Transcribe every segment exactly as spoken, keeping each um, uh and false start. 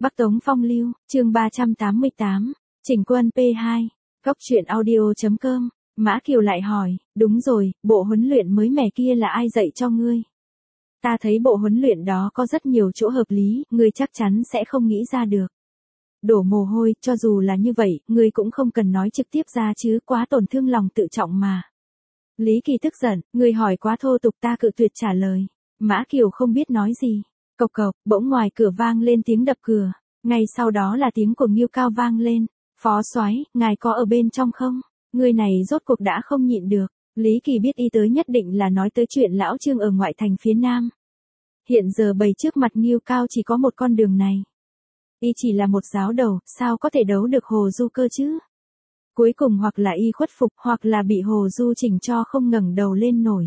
Bắc Tống Phong Lưu, chương ba trăm tám mươi tám, Chỉnh Quân pê hai, Cốc truyện audio chấm com. Mã Kiều lại hỏi, đúng rồi, bộ huấn luyện mới mẻ kia là ai dạy cho ngươi? Ta thấy bộ huấn luyện đó có rất nhiều chỗ hợp lý, ngươi chắc chắn sẽ không nghĩ ra được. Đổ mồ hôi, cho dù là như vậy, ngươi cũng không cần nói trực tiếp ra chứ, quá tổn thương lòng tự trọng mà. Lý Kỳ tức giận, ngươi hỏi quá thô tục, ta cự tuyệt trả lời. Mã Kiều không biết nói gì. Cộc cộc, bỗng ngoài cửa vang lên tiếng đập cửa. Ngay sau đó là tiếng của Ngưu Cao vang lên. Phó soái, ngài có ở bên trong không? Người này rốt cuộc đã không nhịn được. Lý Kỳ biết y tới nhất định là nói tới chuyện lão Trương ở ngoại thành phía Nam. Hiện giờ bày trước mặt Ngưu Cao chỉ có một con đường này. Y chỉ là một giáo đầu, sao có thể đấu được Hồ Du cơ chứ? Cuối cùng hoặc là y khuất phục, hoặc là bị Hồ Du chỉnh cho không ngẩng đầu lên nổi.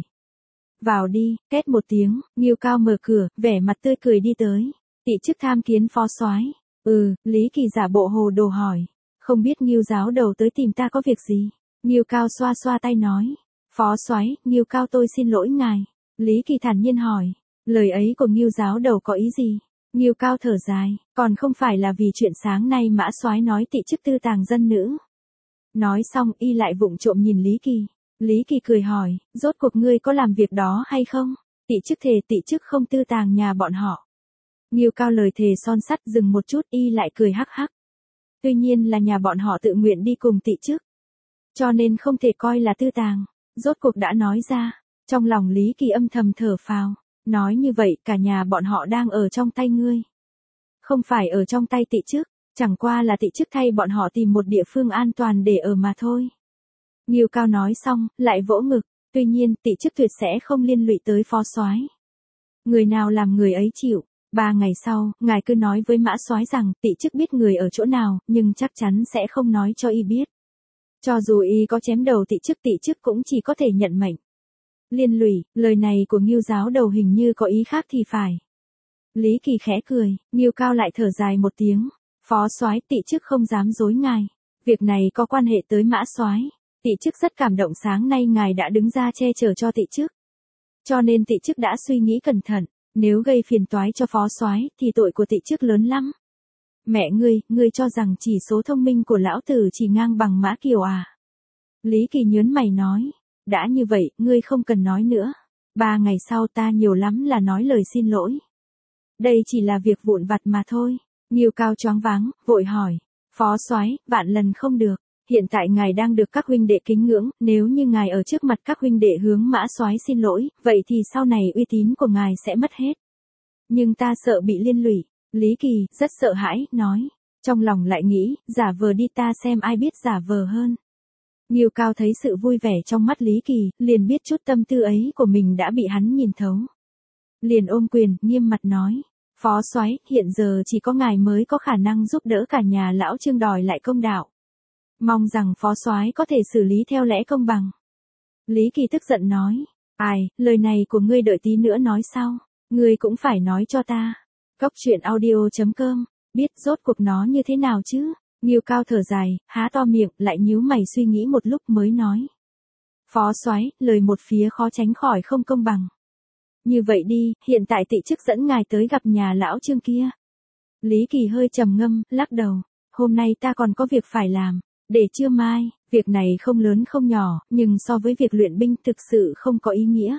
Vào đi, két một tiếng, Ngưu Cao mở cửa, vẻ mặt tươi cười đi tới. Tị chức tham kiến phó soái. Ừ, Lý Kỳ giả bộ hồ đồ hỏi. Không biết Ngưu giáo đầu tới tìm ta có việc gì? Ngưu Cao xoa xoa tay nói. Phó soái, Ngưu Cao tôi xin lỗi ngài. Lý Kỳ thản nhiên hỏi. Lời ấy của Ngưu giáo đầu có ý gì? Ngưu Cao thở dài, còn không phải là vì chuyện sáng nay Mã soái nói tị chức tư tàng dân nữ. Nói xong y lại vụng trộm nhìn Lý Kỳ. Lý Kỳ cười hỏi, rốt cuộc ngươi có làm việc đó hay không? Tị chức thề tị chức không tư tàng nhà bọn họ. Ngưu Cao lời thề son sắt, dừng một chút y lại cười hắc hắc. Tuy nhiên là nhà bọn họ tự nguyện đi cùng tị chức. Cho nên không thể coi là tư tàng. Rốt cuộc đã nói ra. Trong lòng Lý Kỳ âm thầm thở phào. Nói như vậy cả nhà bọn họ đang ở trong tay ngươi. Không phải ở trong tay tị chức. Chẳng qua là tị chức thay bọn họ tìm một địa phương an toàn để ở mà thôi. Ngưu Cao nói xong, lại vỗ ngực. Tuy nhiên, tị chức tuyệt sẽ không liên lụy tới phó soái. Người nào làm người ấy chịu. Ba ngày sau, ngài cứ nói với Mã soái rằng tị chức biết người ở chỗ nào, nhưng chắc chắn sẽ không nói cho y biết. Cho dù y có chém đầu tị chức, tị chức cũng chỉ có thể nhận mệnh. Liên lụy, lời này của Ngưu giáo đầu hình như có ý khác thì phải. Lý Kỳ khẽ cười, Ngưu Cao lại thở dài một tiếng. Phó soái, tị chức không dám dối ngài. Việc này có quan hệ tới Mã soái. Tị chức rất cảm động sáng nay ngài đã đứng ra che chở cho tị chức. Cho nên tị chức đã suy nghĩ cẩn thận, nếu gây phiền toái cho phó soái thì tội của tị chức lớn lắm. Mẹ ngươi, ngươi cho rằng chỉ số thông minh của lão tử chỉ ngang bằng Mã Kiều à? Lý Kỳ nhớn mày nói, đã như vậy, ngươi không cần nói nữa. Ba ngày sau ta nhiều lắm là nói lời xin lỗi. Đây chỉ là việc vụn vặt mà thôi. Ngưu Cao choáng váng, vội hỏi, phó soái, vạn lần không được. Hiện tại ngài đang được các huynh đệ kính ngưỡng, nếu như ngài ở trước mặt các huynh đệ hướng Mã soái xin lỗi, vậy thì sau này uy tín của ngài sẽ mất hết. Nhưng ta sợ bị liên lụy. Lý Kỳ rất sợ hãi, nói. Trong lòng lại nghĩ, giả vờ đi ta xem ai biết giả vờ hơn. Ngưu Cao thấy sự vui vẻ trong mắt Lý Kỳ, liền biết chút tâm tư ấy của mình đã bị hắn nhìn thấu. Liền ôm quyền, nghiêm mặt nói. Phó soái, hiện giờ chỉ có ngài mới có khả năng giúp đỡ cả nhà lão Trương đòi lại công đạo. Mong rằng phó soái có thể xử lý theo lẽ công bằng. Lý Kỳ tức giận nói. Ai, lời này của ngươi đợi tí nữa nói sau. Ngươi cũng phải nói cho ta. Cốc truyện audio chấm com. Biết rốt cuộc nó như thế nào chứ? Ngưu Cao thở dài, há to miệng, lại nhíu mày suy nghĩ một lúc mới nói. Phó soái, lời một phía khó tránh khỏi không công bằng. Như vậy đi, hiện tại tị chức dẫn ngài tới gặp nhà lão Trương kia. Lý Kỳ hơi trầm ngâm, lắc đầu. Hôm nay ta còn có việc phải làm. Để trưa mai, việc này không lớn không nhỏ, nhưng so với việc luyện binh thực sự không có ý nghĩa.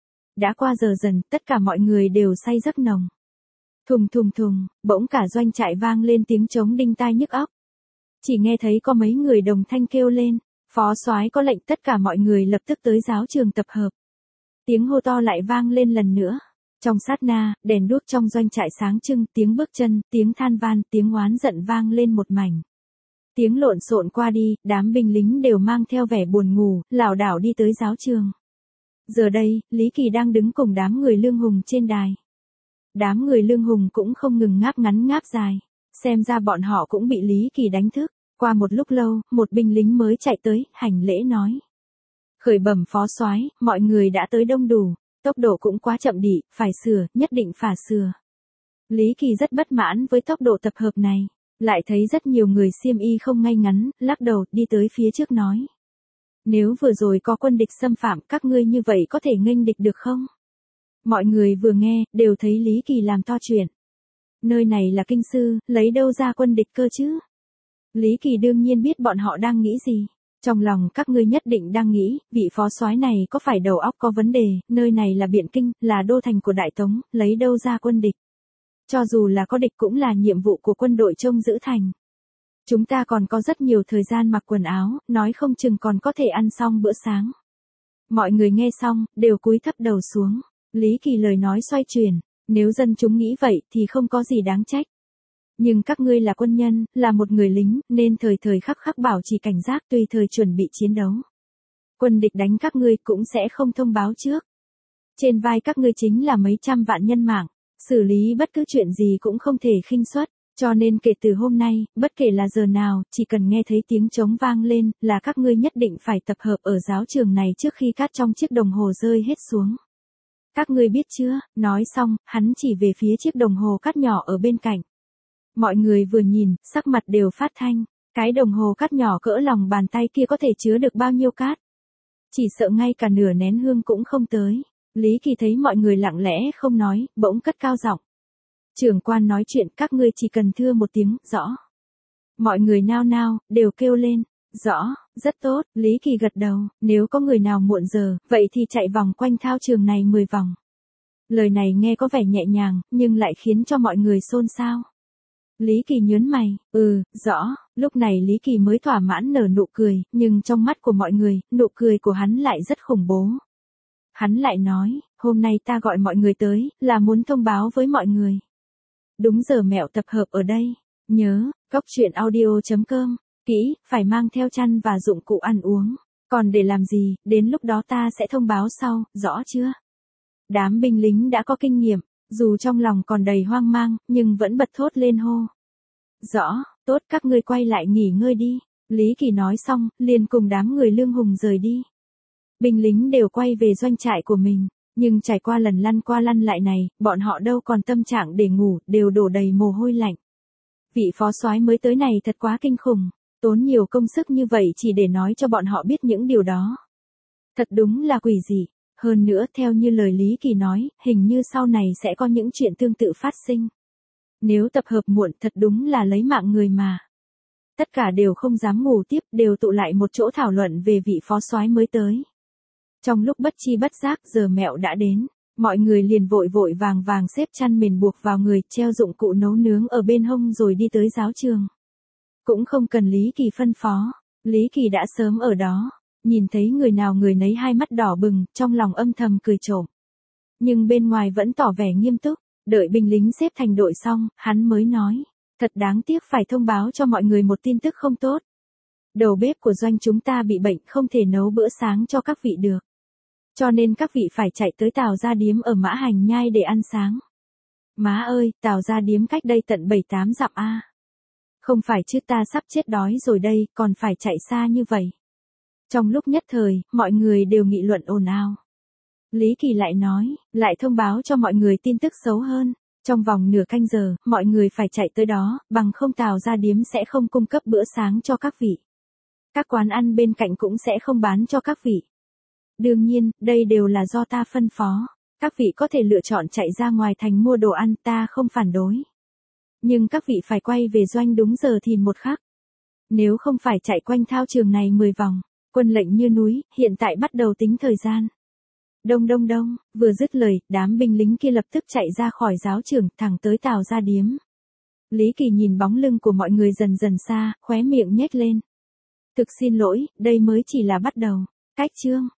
Đã qua giờ dần, tất cả mọi người đều say giấc nồng. Thùng thùng thùng, bỗng cả doanh trại vang lên tiếng trống đinh tai nhức óc. Chỉ nghe thấy có mấy người đồng thanh kêu lên, phó soái có lệnh tất cả mọi người lập tức tới giáo trường tập hợp. Tiếng hô to lại vang lên lần nữa. Trong sát na, đèn đuốc trong doanh trại sáng trưng, tiếng bước chân, tiếng than van, tiếng oán giận vang lên một mảnh. Tiếng lộn xộn qua đi, đám binh lính đều mang theo vẻ buồn ngủ, lảo đảo đi tới giáo trường. Giờ đây, Lý Kỳ đang đứng cùng đám người Lương Hùng trên đài. Đám người Lương Hùng cũng không ngừng ngáp ngắn ngáp dài. Xem ra bọn họ cũng bị Lý Kỳ đánh thức. Qua một lúc lâu, một binh lính mới chạy tới, hành lễ nói. Khởi bẩm phó soái, mọi người đã tới đông đủ. Tốc độ cũng quá chậm đị, phải sửa, nhất định phải sửa. Lý Kỳ rất bất mãn với tốc độ tập hợp này. Lại thấy rất nhiều người xiêm y không ngay ngắn, lắc đầu, đi tới phía trước nói. Nếu vừa rồi có quân địch xâm phạm các ngươi như vậy có thể nghênh địch được không? Mọi người vừa nghe, đều thấy Lý Kỳ làm to chuyện. Nơi này là kinh sư, lấy đâu ra quân địch cơ chứ? Lý Kỳ đương nhiên biết bọn họ đang nghĩ gì. Trong lòng các ngươi nhất định đang nghĩ, vị phó soái này có phải đầu óc có vấn đề, nơi này là Biện Kinh, là đô thành của Đại Tống, lấy đâu ra quân địch. Cho dù là có địch cũng là nhiệm vụ của quân đội trông giữ thành. Chúng ta còn có rất nhiều thời gian mặc quần áo, nói không chừng còn có thể ăn xong bữa sáng. Mọi người nghe xong, đều cúi thấp đầu xuống. Lý Kỳ lời nói xoay chuyển, nếu dân chúng nghĩ vậy thì không có gì đáng trách. Nhưng các ngươi là quân nhân, là một người lính, nên thời thời khắc khắc bảo trì cảnh giác tùy thời chuẩn bị chiến đấu. Quân địch đánh các ngươi cũng sẽ không thông báo trước. Trên vai các ngươi chính là mấy trăm vạn nhân mạng, xử lý bất cứ chuyện gì cũng không thể khinh suất. Cho nên kể từ hôm nay, bất kể là giờ nào, chỉ cần nghe thấy tiếng trống vang lên, là các ngươi nhất định phải tập hợp ở giáo trường này trước khi cát trong chiếc đồng hồ rơi hết xuống. Các ngươi biết chưa? Nói xong, hắn chỉ về phía chiếc đồng hồ cát nhỏ ở bên cạnh. Mọi người vừa nhìn, sắc mặt đều phát thanh. Cái đồng hồ cát nhỏ cỡ lòng bàn tay kia có thể chứa được bao nhiêu cát? Chỉ sợ ngay cả nửa nén hương cũng không tới. Lý Kỳ thấy mọi người lặng lẽ không nói, bỗng cất cao giọng. Trưởng quan nói chuyện, các ngươi chỉ cần thưa một tiếng, rõ. Mọi người nao nao, đều kêu lên, rõ, rất tốt, Lý Kỳ gật đầu, nếu có người nào muộn giờ, vậy thì chạy vòng quanh thao trường này mười vòng. Lời này nghe có vẻ nhẹ nhàng, nhưng lại khiến cho mọi người xôn xao. Lý Kỳ nhớn mày, ừ, rõ, lúc này Lý Kỳ mới thỏa mãn nở nụ cười, nhưng trong mắt của mọi người, nụ cười của hắn lại rất khủng bố. Hắn lại nói, hôm nay ta gọi mọi người tới, là muốn thông báo với mọi người. Đúng giờ mẹo tập hợp ở đây. Nhớ, góc truyện audio chấm com, kỹ, phải mang theo chăn và dụng cụ ăn uống. Còn để làm gì, đến lúc đó ta sẽ thông báo sau, rõ chưa? Đám binh lính đã có kinh nghiệm, dù trong lòng còn đầy hoang mang, nhưng vẫn bật thốt lên hô. Rõ, tốt, các ngươi quay lại nghỉ ngơi đi. Lý Kỳ nói xong, liền cùng đám người Lương Hùng rời đi. Binh lính đều quay về doanh trại của mình. Nhưng trải qua lần lăn qua lăn lại này, bọn họ đâu còn tâm trạng để ngủ, đều đổ đầy mồ hôi lạnh. Vị phó soái mới tới này thật quá kinh khủng, tốn nhiều công sức như vậy chỉ để nói cho bọn họ biết những điều đó. Thật đúng là quỷ dị. Hơn nữa, theo như lời Lý Kỳ nói, hình như sau này sẽ có những chuyện tương tự phát sinh. Nếu tập hợp muộn thật đúng là lấy mạng người mà. Tất cả đều không dám ngủ tiếp, đều tụ lại một chỗ thảo luận về vị phó soái mới tới. Trong lúc bất chi bất giác giờ mẹo đã đến, mọi người liền vội vội vàng vàng xếp chăn mền buộc vào người, treo dụng cụ nấu nướng ở bên hông rồi đi tới giáo trường. Cũng không cần Lý Kỳ phân phó, Lý Kỳ đã sớm ở đó, nhìn thấy người nào người nấy hai mắt đỏ bừng, trong lòng âm thầm cười trộm. Nhưng bên ngoài vẫn tỏ vẻ nghiêm túc, đợi binh lính xếp thành đội xong, hắn mới nói, thật đáng tiếc phải thông báo cho mọi người một tin tức không tốt. Đầu bếp của doanh chúng ta bị bệnh, không thể nấu bữa sáng cho các vị được. Cho nên các vị phải chạy tới Tào Gia Điếm ở Mã Hành Nhai để ăn sáng. Má ơi, Tào Gia Điếm cách đây tận bảy tám dặm a. Không phải chứ, ta sắp chết đói rồi đây, còn phải chạy xa như vậy. Trong lúc nhất thời, mọi người đều nghị luận ồn ào. Lý Kỳ lại nói, lại thông báo cho mọi người tin tức xấu hơn. Trong vòng nửa canh giờ, mọi người phải chạy tới đó, bằng không Tào Gia Điếm sẽ không cung cấp bữa sáng cho các vị. Các quán ăn bên cạnh cũng sẽ không bán cho các vị. Đương nhiên, đây đều là do ta phân phó. Các vị có thể lựa chọn chạy ra ngoài thành mua đồ ăn, ta không phản đối. Nhưng các vị phải quay về doanh đúng giờ thì một khắc. Nếu không phải chạy quanh thao trường này mười vòng, quân lệnh như núi, hiện tại bắt đầu tính thời gian. Đông đông đông, vừa dứt lời, đám binh lính kia lập tức chạy ra khỏi giáo trường, thẳng tới Tào Gia Điếm. Lý Kỳ nhìn bóng lưng của mọi người dần dần xa, khóe miệng nhếch lên. Thực xin lỗi, đây mới chỉ là bắt đầu. Cách chương